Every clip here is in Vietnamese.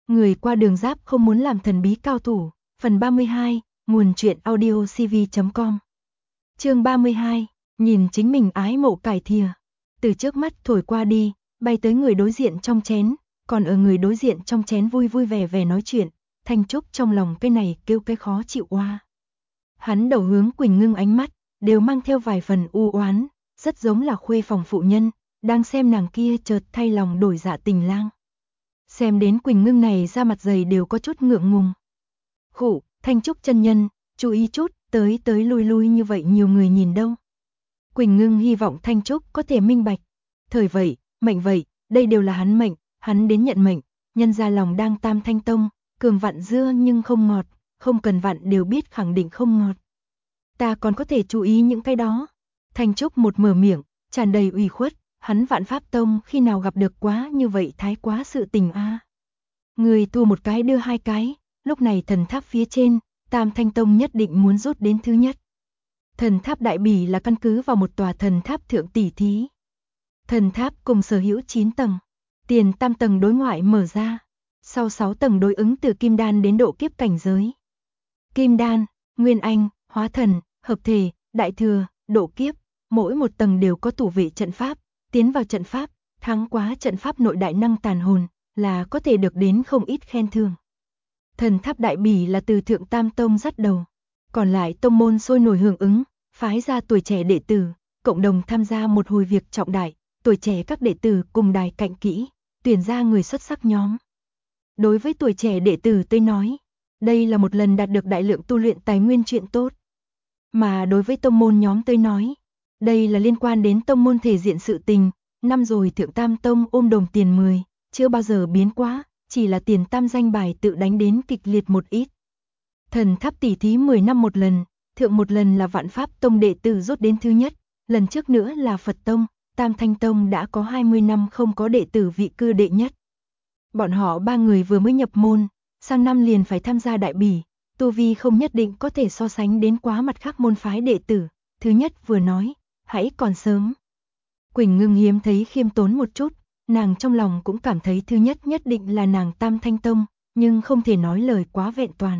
Người qua đường giáp không muốn làm thần bí cao thủ. Phần 32, nguồn truyện audio cv.com. Chương 32, nhìn chính mình ái mộ cải thìa. Từ trước mắt thổi qua đi, bay tới người đối diện trong chén, còn ở người đối diện trong chén vui vui vẻ vẻ nói chuyện, Thanh Trúc trong lòng cái này kêu cái khó chịu oa. Hắn đầu hướng Quỳnh Ngưng ánh mắt, đều mang theo vài phần u oán, rất giống là khuê phòng phụ nhân, đang xem nàng kia chợt thay lòng đổi dạ tình lang. Xem đến Quỳnh Ngưng này ra mặt dày đều có chút ngượng ngùng. Khụ, Thanh Trúc chân nhân, chú ý chút, tới lui lui như vậy nhiều người nhìn đâu. Quỳnh Ngưng hy vọng Thanh Trúc có thể minh bạch. Thời vậy, mệnh vậy, đây đều là hắn mệnh, hắn đến nhận mệnh, nhân ra lòng đang Tam Thanh Tông, cường vặn dưa nhưng không ngọt, không cần vặn đều biết khẳng định không ngọt. Ta còn có thể chú ý những cái đó. Thanh Trúc một mở miệng, tràn đầy ủy khuất, hắn Vạn Pháp Tông khi nào gặp được quá như vậy thái quá sự tình a. Người thua một cái đưa hai cái, lúc này thần tháp phía trên, Tam Thanh Tông nhất định muốn rút đến thứ nhất. Thần tháp Đại Bỉ là căn cứ vào một tòa thần tháp thượng tỷ thí. Thần tháp cùng sở hữu 9 tầng, tiền tam tầng đối ngoại mở ra, sau 6 tầng đối ứng từ kim đan đến độ kiếp cảnh giới. Kim đan, nguyên anh, hóa thần, hợp thể, đại thừa, độ kiếp, mỗi một tầng đều có thủ vệ trận pháp, tiến vào trận pháp, thắng quá trận pháp nội đại năng tàn hồn, là có thể được đến không ít khen thưởng. Thần tháp Đại Bỉ là từ Thượng Tam Tông dắt đầu, còn lại tông môn sôi nổi hưởng ứng, phái ra tuổi trẻ đệ tử, cộng đồng tham gia một hồi việc trọng đại, tuổi trẻ các đệ tử cùng đài cạnh kỹ, tuyển ra người xuất sắc nhóm. Đối với tuổi trẻ đệ tử tôi nói, đây là một lần đạt được đại lượng tu luyện tài nguyên chuyện tốt. Mà đối với tông môn nhóm tôi nói, đây là liên quan đến tông môn thể diện sự tình, năm rồi Thượng Tam Tông ôm đồng tiền 10, chưa bao giờ biến quá, chỉ là tiền tam danh bài tự đánh đến kịch liệt một ít. Thần tháp tỷ thí 10 năm một lần, thượng một lần là Vạn Pháp Tông đệ tử rút đến thứ nhất, lần trước nữa là Phật Tông, Tam Thanh Tông đã có 20 năm không có đệ tử vị cư đệ nhất. Bọn họ ba người vừa mới nhập môn, sang năm liền phải tham gia Đại Bỉ, tu vi không nhất định có thể so sánh đến quá mặt khác môn phái đệ tử, thứ nhất vừa nói, hãy còn sớm. Quỳnh Ngưng hiếm thấy khiêm tốn một chút, nàng trong lòng cũng cảm thấy thứ nhất nhất định là nàng Tam Thanh Tông, nhưng không thể nói lời quá vẹn toàn.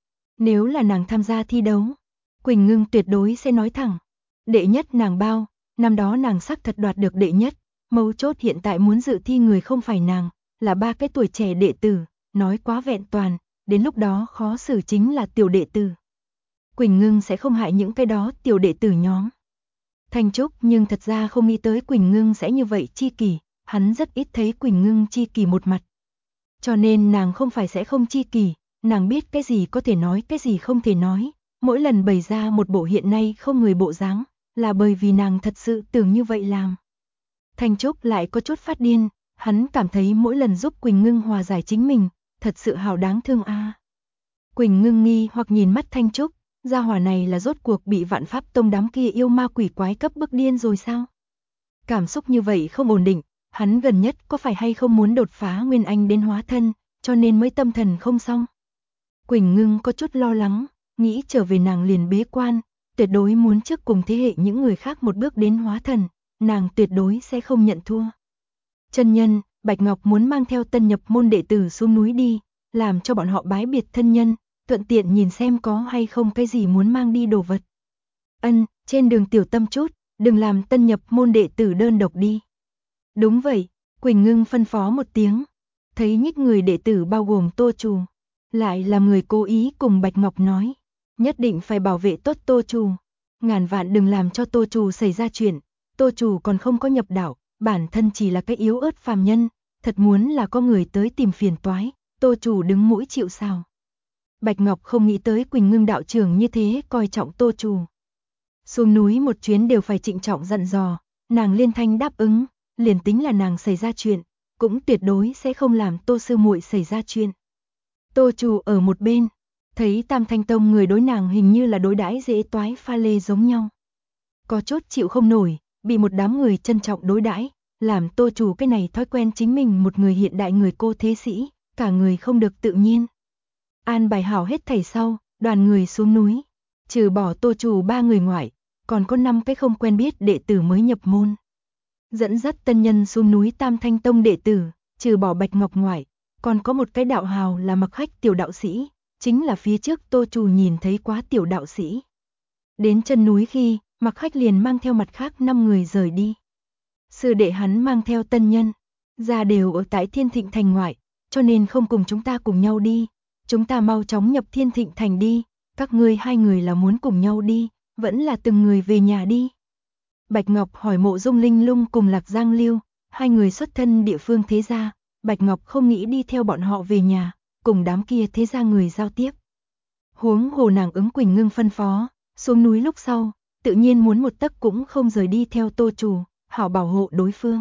Nếu là nàng tham gia thi đấu, Quỳnh Ngưng tuyệt đối sẽ nói thẳng, đệ nhất nàng bao, năm đó nàng xác thật đoạt được đệ nhất, mấu chốt hiện tại muốn dự thi người không phải nàng, là ba cái tuổi trẻ đệ tử, nói quá vẹn toàn, đến lúc đó khó xử chính là tiểu đệ tử. Quỳnh Ngưng sẽ không hại những cái đó tiểu đệ tử nhóm. Thanh Trúc nhưng thật ra không nghĩ tới Quỳnh Ngưng sẽ như vậy chi kỷ, hắn rất ít thấy Quỳnh Ngưng chi kỷ một mặt. Cho nên nàng không phải sẽ không chi kỷ, nàng biết cái gì có thể nói cái gì không thể nói, mỗi lần bày ra một bộ hiện nay không người bộ dáng, là bởi vì nàng thật sự tưởng như vậy làm. Thanh Trúc lại có chút phát điên, hắn cảm thấy mỗi lần giúp Quỳnh Ngưng hòa giải chính mình, thật sự hào đáng thương a. Quỳnh Ngưng nghi hoặc nhìn mắt Thanh Trúc, gia hỏa này là rốt cuộc bị Vạn Pháp Tông đám kia yêu ma quỷ quái cấp bức điên rồi sao? Cảm xúc như vậy không ổn định, hắn gần nhất có phải hay không muốn đột phá Nguyên Anh đến hóa thân, cho nên mới tâm thần không xong. Quỳnh Ngưng có chút lo lắng, nghĩ trở về nàng liền bế quan, tuyệt đối muốn trước cùng thế hệ những người khác một bước đến hóa thần, nàng tuyệt đối sẽ không nhận thua. Chân nhân, Bạch Ngọc muốn mang theo tân nhập môn đệ tử xuống núi đi, làm cho bọn họ bái biệt thân nhân, thuận tiện nhìn xem có hay không cái gì muốn mang đi đồ vật. Ân, trên đường tiểu tâm chút, đừng làm tân nhập môn đệ tử đơn độc đi. Đúng vậy, Quỳnh Ngưng phân phó một tiếng, thấy nhích người đệ tử bao gồm Tô Trù, lại là người cố ý cùng Bạch Ngọc nói, nhất định phải bảo vệ tốt Tô Trù, ngàn vạn đừng làm cho Tô Trù xảy ra chuyện, Tô Trù còn không có nhập đạo, bản thân chỉ là cái yếu ớt phàm nhân, thật muốn là có người tới tìm phiền toái, Tô Trù đứng mũi chịu sào. Bạch Ngọc không nghĩ tới Quỳnh Ngưng đạo trưởng như thế coi trọng Tô Trù. Xuống núi một chuyến đều phải trịnh trọng dặn dò, nàng liên thanh đáp ứng, liền tính là nàng xảy ra chuyện, cũng tuyệt đối sẽ không làm Tô sư muội xảy ra chuyện. Tô Trù ở một bên, thấy Tam Thanh Tông người đối nàng hình như là đối đãi dễ toái pha lê giống nhau. Có chốt chịu không nổi, bị một đám người trân trọng đối đãi, làm Tô Trù cái này thói quen chính mình một người hiện đại người cô thế sĩ, cả người không được tự nhiên. An bài hảo hết thảy sau, đoàn người xuống núi, trừ bỏ Tô Trù 3 người ngoại, còn có 5 cái không quen biết đệ tử mới nhập môn. Dẫn dắt tân nhân xuống núi Tam Thanh Tông đệ tử, trừ bỏ Bạch Ngọc ngoại, còn có một cái đạo hào là Mặc Hách tiểu đạo sĩ, chính là phía trước Tô Trù nhìn thấy quá tiểu đạo sĩ. Đến chân núi khi, Mặc Hách liền mang theo mặt khác 5 người rời đi. Sư đệ hắn mang theo tân nhân, ra đều ở tại Thiên Thịnh Thành ngoại, cho nên không cùng chúng ta cùng nhau đi. Chúng ta mau chóng nhập Thiên Thịnh Thành đi, các ngươi 2 người là muốn cùng nhau đi, vẫn là từng người về nhà đi. Bạch Ngọc hỏi Mộ Dung Linh Lung cùng Lạc Giang Lưu, 2 người xuất thân địa phương thế gia, Bạch Ngọc không nghĩ đi theo bọn họ về nhà, cùng đám kia thế gia người giao tiếp. Huống hồ nàng ứng Quỳnh Ngưng phân phó, xuống núi lúc sau, tự nhiên muốn một tấc cũng không rời đi theo Tô Trù, hảo bảo hộ đối phương.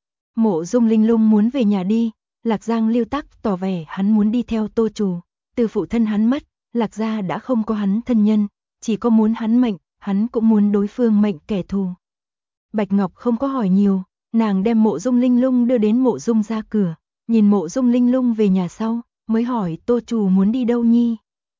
Mộ Dung Linh Lung muốn về nhà đi, Lạc Giang Lưu Tắc tỏ vẻ hắn muốn đi theo Tô Trù, từ phụ thân hắn mất, Lạc gia đã không có hắn thân nhân, chỉ có muốn hắn mệnh, hắn cũng muốn đối phương mệnh kẻ thù. Bạch Ngọc không có hỏi nhiều, nàng đem Mộ Dung Linh Lung đưa đến Mộ Dung ra cửa, nhìn Mộ Dung Linh Lung về nhà sau, mới hỏi Tô Trù muốn đi đâu nhi.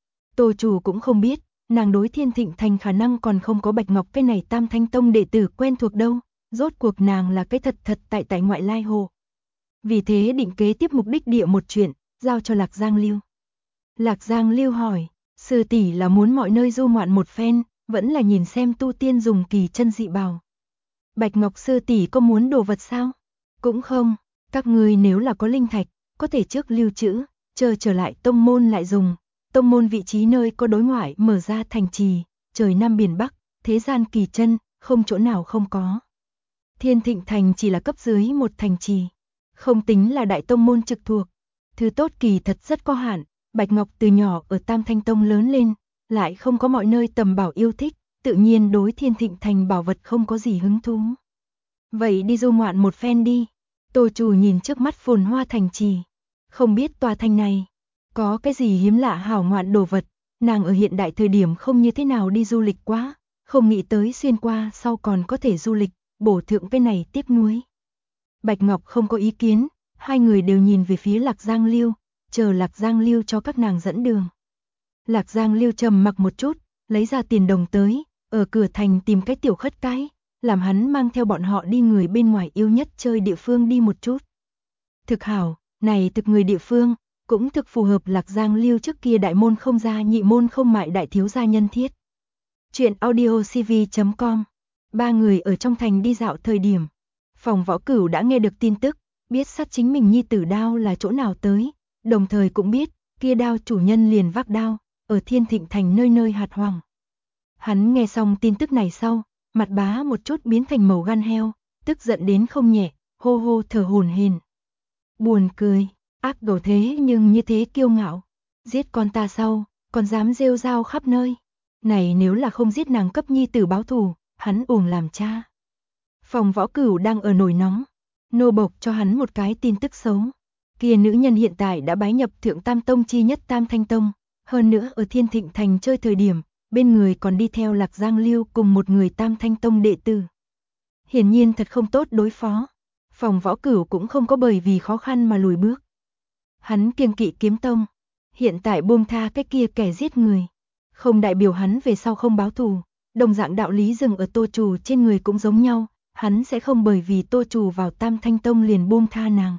Tô Trù cũng không biết, nàng đối Thiên Thịnh Thành khả năng còn không có Bạch Ngọc cái này Tam Thanh Tông đệ tử quen thuộc đâu, rốt cuộc nàng là cái thật tại ngoại lai hồ. Vì thế định kế tiếp mục đích địa một chuyện, giao cho Lạc Giang Lưu. Lạc Giang Lưu hỏi, sư tỷ là muốn mọi nơi du ngoạn một phen, vẫn là nhìn xem tu tiên dùng kỳ chân dị bào. Bạch Ngọc sư tỷ có muốn đồ vật sao? Cũng không, các ngươi nếu là có linh thạch, có thể trước lưu trữ, chờ trở lại tông môn lại dùng. Tông môn vị trí nơi có đối ngoại mở ra thành trì, trời Nam biển Bắc, thế gian kỳ chân, không chỗ nào không có. Thiên Thịnh Thành chỉ là cấp dưới một thành trì, không tính là đại tông môn trực thuộc. Thứ tốt kỳ thật rất có hạn, Bạch Ngọc từ nhỏ ở Tam Thanh Tông lớn lên, lại không có mọi nơi tầm bảo yêu thích, tự nhiên đối Thiên Thịnh Thành bảo vật không có gì hứng thú. Vậy đi du ngoạn một phen đi. Tô Trù nhìn trước mắt phồn hoa thành trì, không biết tòa thành này có cái gì hiếm lạ hảo ngoạn đồ vật, nàng ở hiện đại thời điểm không như thế nào đi du lịch quá, không nghĩ tới xuyên qua sau còn có thể du lịch, bổ thượng cái này tiếc nuối. Bạch Ngọc không có ý kiến, 2 người đều nhìn về phía Lạc Giang Lưu, chờ Lạc Giang Lưu cho các nàng dẫn đường. Lạc Giang Lưu trầm mặc một chút, lấy ra tiền đồng tới, ở cửa thành tìm cái tiểu khất cái, làm hắn mang theo bọn họ đi người bên ngoài yêu nhất chơi địa phương đi một chút. Thực hảo, này thực người địa phương, cũng thực phù hợp Lạc Giang Lưu trước kia đại môn không gia nhị môn không mại đại thiếu gia nhân thiết. Chuyện audiocv.com. 3 người ở trong thành đi dạo thời điểm, Phòng Võ Cửu đã nghe được tin tức, biết sát chính mình nhi tử đao là chỗ nào tới, đồng thời cũng biết, kia đao chủ nhân liền vác đao, ở Thiên Thịnh Thành nơi nơi hạt hoàng. Hắn nghe xong tin tức này sau, mặt bá một chút biến thành màu gan heo, tức giận đến không nhẹ, hô hô thở hổn hển. Buồn cười, ác gầu thế nhưng như thế kiêu ngạo, giết con ta sau, còn dám rêu rao khắp nơi. Này nếu là không giết nàng cấp nhi tử báo thù, hắn uổng làm cha. Phòng Võ Cửu đang ở nổi nóng, nô bộc cho hắn một cái tin tức xấu. Kia nữ nhân hiện tại đã bái nhập Thượng Tam Tông chi nhất Tam Thanh Tông, hơn nữa ở Thiên Thịnh Thành chơi thời điểm, bên người còn đi theo Lạc Giang Lưu cùng một người Tam Thanh Tông đệ tử. Hiển nhiên thật không tốt đối phó. Phòng Võ Cửu cũng không có bởi vì khó khăn mà lùi bước. Hắn kiêng kỵ kiếm tông, hiện tại buông tha cái kia kẻ giết người, không đại biểu hắn về sau không báo thù, đồng dạng đạo lý dừng ở Tô Trù trên người cũng giống nhau, hắn sẽ không bởi vì Tô Trù vào Tam Thanh Tông liền buông tha nàng.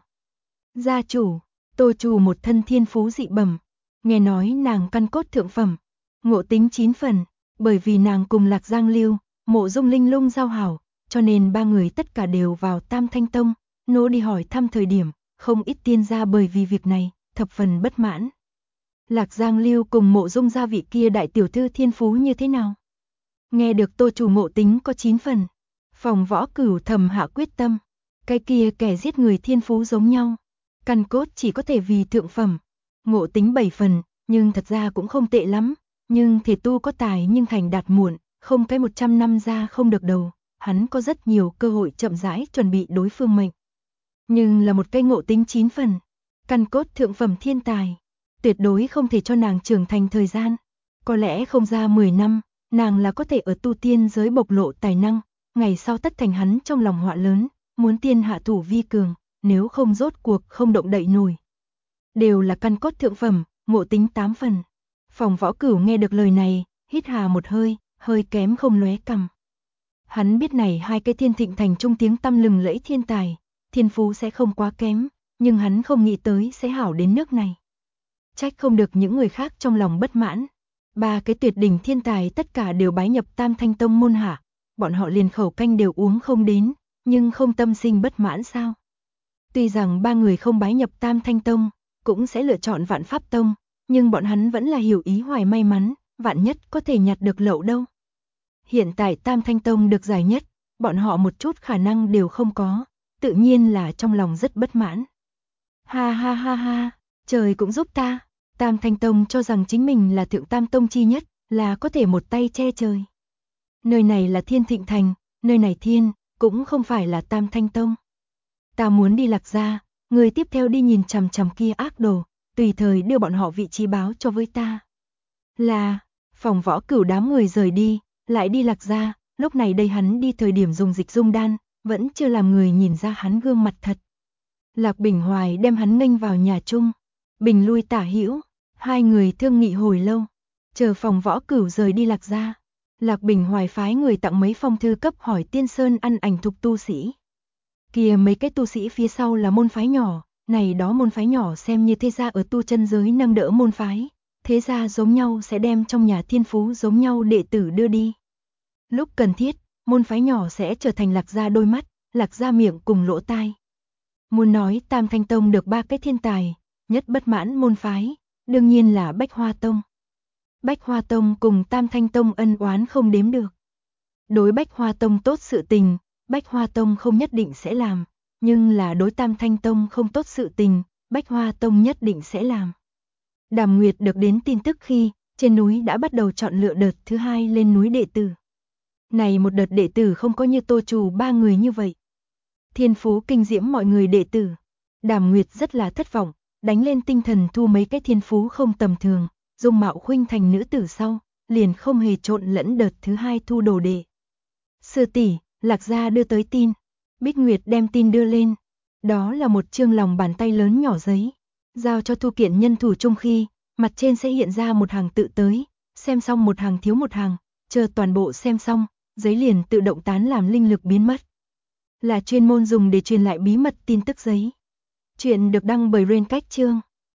Gia chủ, Tô Trù một thân thiên phú dị bẩm, nghe nói nàng căn cốt thượng phẩm, ngộ tính 9 phần, bởi vì nàng cùng Lạc Giang Lưu, Mộ Dung Linh Lung giao hảo, cho nên 3 người tất cả đều vào Tam Thanh Tông, nô đi hỏi thăm thời điểm, không ít tiên gia bởi vì việc này, thập phần bất mãn. Lạc Giang Lưu cùng Mộ Dung gia vị kia đại tiểu thư thiên phú như thế nào? Nghe được Tô Trù ngộ tính có 9 phần, Phòng Võ Cửu thầm hạ quyết tâm, cái kia kẻ giết người thiên phú giống nhau, căn cốt chỉ có thể vì thượng phẩm, ngộ tính 7 phần, nhưng thật ra cũng không tệ lắm, nhưng thể tu có tài nhưng thành đạt muộn, không cái 100 năm ra không được đầu, hắn có rất nhiều cơ hội chậm rãi chuẩn bị đối phương mệnh. Nhưng là một cái ngộ tính 9 phần, căn cốt thượng phẩm thiên tài, tuyệt đối không thể cho nàng trưởng thành thời gian, có lẽ không ra 10 năm, nàng là có thể ở tu tiên giới bộc lộ tài năng, ngày sau tất thành hắn trong lòng họa lớn, muốn tiên hạ thủ vi cường, nếu không rốt cuộc không động đậy nổi. Đều là căn cốt thượng phẩm, ngộ tính 8 phần. Phòng Võ Cửu nghe được lời này, hít hà một hơi, hơi kém không lóe cằm. Hắn biết này 2 cái Thiên Thịnh Thành trung tiếng tăm lừng lẫy thiên tài, thiên phú sẽ không quá kém, nhưng hắn không nghĩ tới sẽ hảo đến nước này. Trách không được những người khác trong lòng bất mãn. Ba cái tuyệt đỉnh thiên tài tất cả đều bái nhập Tam Thanh Tông môn hạ, bọn họ liền khẩu canh đều uống không đến, nhưng không tâm sinh bất mãn sao? Tuy rằng ba người không bái nhập Tam Thanh Tông, cũng sẽ lựa chọn Vạn Pháp Tông, nhưng bọn hắn vẫn là hiểu ý hoài may mắn, vạn nhất có thể nhặt được lậu đâu. Hiện tại Tam Thanh Tông được giải nhất, bọn họ một chút khả năng đều không có, tự nhiên là trong lòng rất bất mãn. Ha ha ha ha, trời cũng giúp ta, Tam Thanh Tông cho rằng chính mình là thượng tam tông chi nhất, là có thể một tay che trời. Nơi này là Thiên Thịnh Thành, nơi này thiên, cũng không phải là Tam Thanh Tông. Ta muốn đi Lạc Gia, người tiếp theo đi nhìn chằm chằm kia ác đồ, tùy thời đưa bọn họ vị trí báo cho với ta. Là, Phòng Võ Cửu đám người rời đi, lại đi Lạc Gia, lúc này đây hắn đi thời điểm dùng dịch dung đan, vẫn chưa làm người nhìn ra hắn gương mặt thật. Lạc Bình Hoài đem hắn nghênh vào nhà chung, Bình lui tả hữu, hai người thương nghị hồi lâu, chờ Phòng Võ Cửu rời đi Lạc Gia. Lạc Bình Hoài phái người tặng mấy phong thư cấp hỏi Tiên Sơn ăn ảnh thục tu sĩ. Kìa mấy cái tu sĩ phía sau là môn phái nhỏ, này đó môn phái nhỏ xem như thế gia ở tu chân giới nâng đỡ môn phái, thế gia giống nhau sẽ đem trong nhà thiên phú giống nhau đệ tử đưa đi. Lúc cần thiết, môn phái nhỏ sẽ trở thành Lạc Gia đôi mắt, Lạc Gia miệng cùng lỗ tai. Muốn nói Tam Thanh Tông được ba cái thiên tài, nhất bất mãn môn phái, đương nhiên là Bách Hoa Tông. Bách Hoa Tông cùng Tam Thanh Tông ân oán không đếm được. Đối Bách Hoa Tông tốt sự tình, Bách Hoa Tông không nhất định sẽ làm, nhưng là đối Tam Thanh Tông không tốt sự tình, Bách Hoa Tông nhất định sẽ làm. Đàm Nguyệt được đến tin tức khi, trên núi đã bắt đầu chọn lựa đợt thứ hai lên núi đệ tử. Này một đợt đệ tử không có như Tô Trù ba người như vậy. Thiên phú kinh diễm mọi người đệ tử. Đàm Nguyệt rất là thất vọng, đánh lên tinh thần thu mấy cái thiên phú không tầm thường, dung mạo khuynh thành nữ tử sau, liền không hề trộn lẫn đợt thứ hai thu đồ đệ. Sư tỷ, Lạc Gia đưa tới tin. Bích Nguyệt đem tin đưa lên. Đó là một chương lòng bàn tay lớn nhỏ giấy. Giao cho Thu Kiện nhân thủ chung khi, mặt trên sẽ hiện ra một hàng tự tới, xem xong một hàng thiếu một hàng, chờ toàn bộ xem xong, giấy liền tự động tán làm linh lực biến mất. Là chuyên môn dùng để truyền lại bí mật tin tức giấy. Chuyện được đăng bởi Rain Cách Chương.